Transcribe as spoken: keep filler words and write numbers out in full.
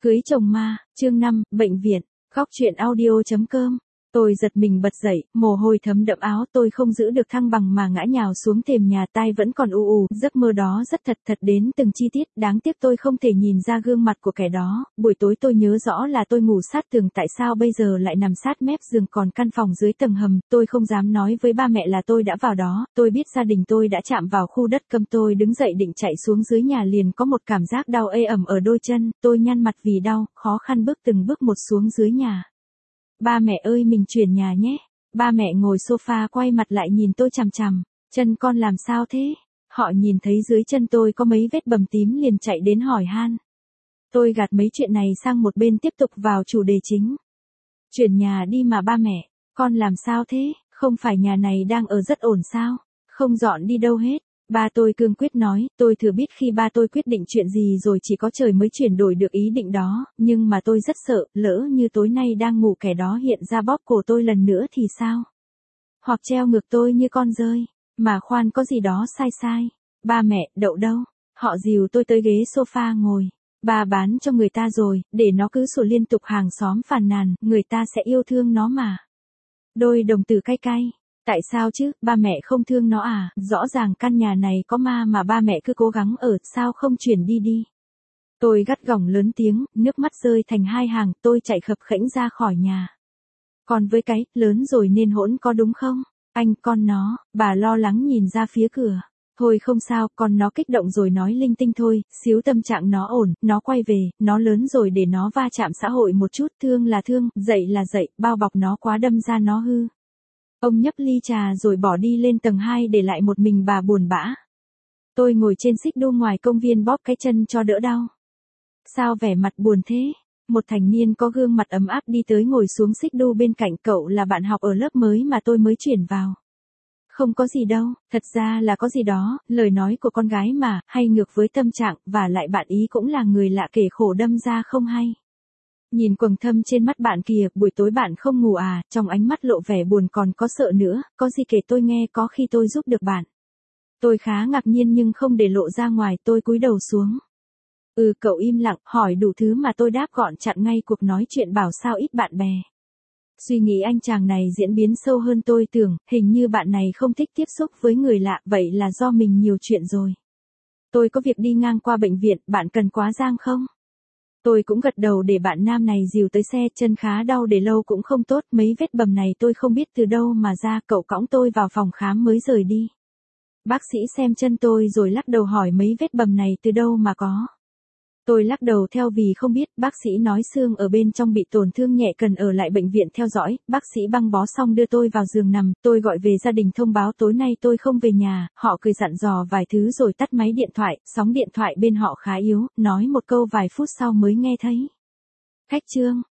Cưới chồng ma, chương năm, bệnh viện, khóc chuyện audio chấm com. Tôi giật mình bật dậy, mồ hôi thấm đẫm áo, tôi không giữ được thăng bằng mà ngã nhào xuống thềm nhà, tai vẫn còn ù ù, giấc mơ đó rất thật thật đến từng chi tiết, đáng tiếc tôi không thể nhìn ra gương mặt của kẻ đó. Buổi tối tôi nhớ rõ là tôi ngủ sát tường, tại sao bây giờ lại nằm sát mép giường, còn căn phòng dưới tầng hầm, tôi không dám nói với ba mẹ là tôi đã vào đó, tôi biết gia đình tôi đã chạm vào khu đất câm. Tôi đứng dậy định chạy xuống dưới nhà liền có một cảm giác đau ê ẩm ở đôi chân, tôi nhăn mặt vì đau, khó khăn bước từng bước một xuống dưới nhà. Ba mẹ ơi, mình chuyển nhà nhé. Ba mẹ ngồi sofa quay mặt lại nhìn tôi chằm chằm. Chân con làm sao thế? Họ nhìn thấy dưới chân tôi có mấy vết bầm tím liền chạy đến hỏi han. Tôi gạt mấy chuyện này sang một bên, tiếp tục vào chủ đề chính. Chuyển nhà đi mà ba mẹ. Con làm sao thế? Không phải nhà này đang ở rất ổn sao? Không dọn đi đâu hết. Ba tôi cương quyết nói, tôi thừa biết khi ba tôi quyết định chuyện gì rồi chỉ có trời mới chuyển đổi được ý định đó, nhưng mà tôi rất sợ, lỡ như tối nay đang ngủ kẻ đó hiện ra bóp cổ tôi lần nữa thì sao? Hoặc treo ngược tôi như con dơi, mà khoan, có gì đó sai sai. Ba mẹ, đậu đâu? Họ dìu tôi tới ghế sofa ngồi. Ba bán cho người ta rồi, để nó cứ sủa liên tục, hàng xóm phàn nàn, người ta sẽ yêu thương nó mà. Đôi đồng tử cay cay. Tại sao chứ, ba mẹ không thương nó à, rõ ràng căn nhà này có ma mà ba mẹ cứ cố gắng ở, sao không chuyển đi đi. Tôi gắt gỏng lớn tiếng, nước mắt rơi thành hai hàng, tôi chạy khập khẽnh ra khỏi nhà. Còn với cái, lớn rồi nên hỗn có đúng không? Anh, con nó, bà lo lắng nhìn ra phía cửa. Thôi không sao, con nó kích động rồi nói linh tinh thôi, xíu tâm trạng nó ổn, nó quay về, nó lớn rồi để nó va chạm xã hội một chút, thương là thương, dậy là dậy, bao bọc nó quá đâm ra nó hư. Ông nhấp ly trà rồi bỏ đi lên tầng hai để lại một mình bà buồn bã. Tôi ngồi trên xích đu ngoài công viên bóp cái chân cho đỡ đau. Sao vẻ mặt buồn thế? Một thanh niên có gương mặt ấm áp đi tới ngồi xuống xích đu bên cạnh. Cậu là bạn học ở lớp mới mà tôi mới chuyển vào. Không có gì đâu, thật ra là có gì đó, lời nói của con gái mà, hay ngược với tâm trạng, và lại bạn ý cũng là người lạ kể khổ đâm ra không hay. Nhìn quầng thâm trên mắt bạn kìa, buổi tối bạn không ngủ à, trong ánh mắt lộ vẻ buồn còn có sợ nữa, có gì kể tôi nghe, có khi tôi giúp được bạn. Tôi khá ngạc nhiên nhưng không để lộ ra ngoài, tôi cúi đầu xuống. Ừ, cậu im lặng, hỏi đủ thứ mà tôi đáp gọn chặn ngay cuộc nói chuyện, bảo sao ít bạn bè. Suy nghĩ anh chàng này diễn biến sâu hơn tôi tưởng, hình như bạn này không thích tiếp xúc với người lạ, vậy là do mình nhiều chuyện rồi. Tôi có việc đi ngang qua bệnh viện, bạn cần quá giang không? Tôi cũng gật đầu để bạn nam này dìu tới xe, chân khá đau để lâu cũng không tốt, mấy vết bầm này tôi không biết từ đâu mà ra, cậu cõng tôi vào phòng khám mới rời đi. Bác sĩ xem chân tôi rồi lắc đầu hỏi mấy vết bầm này từ đâu mà có. Tôi lắc đầu theo vì không biết, bác sĩ nói xương ở bên trong bị tổn thương nhẹ cần ở lại bệnh viện theo dõi, bác sĩ băng bó xong đưa tôi vào giường nằm, tôi gọi về gia đình thông báo tối nay tôi không về nhà, họ cười dặn dò vài thứ rồi tắt máy điện thoại, sóng điện thoại bên họ khá yếu, nói một câu vài phút sau mới nghe thấy. Khách trương,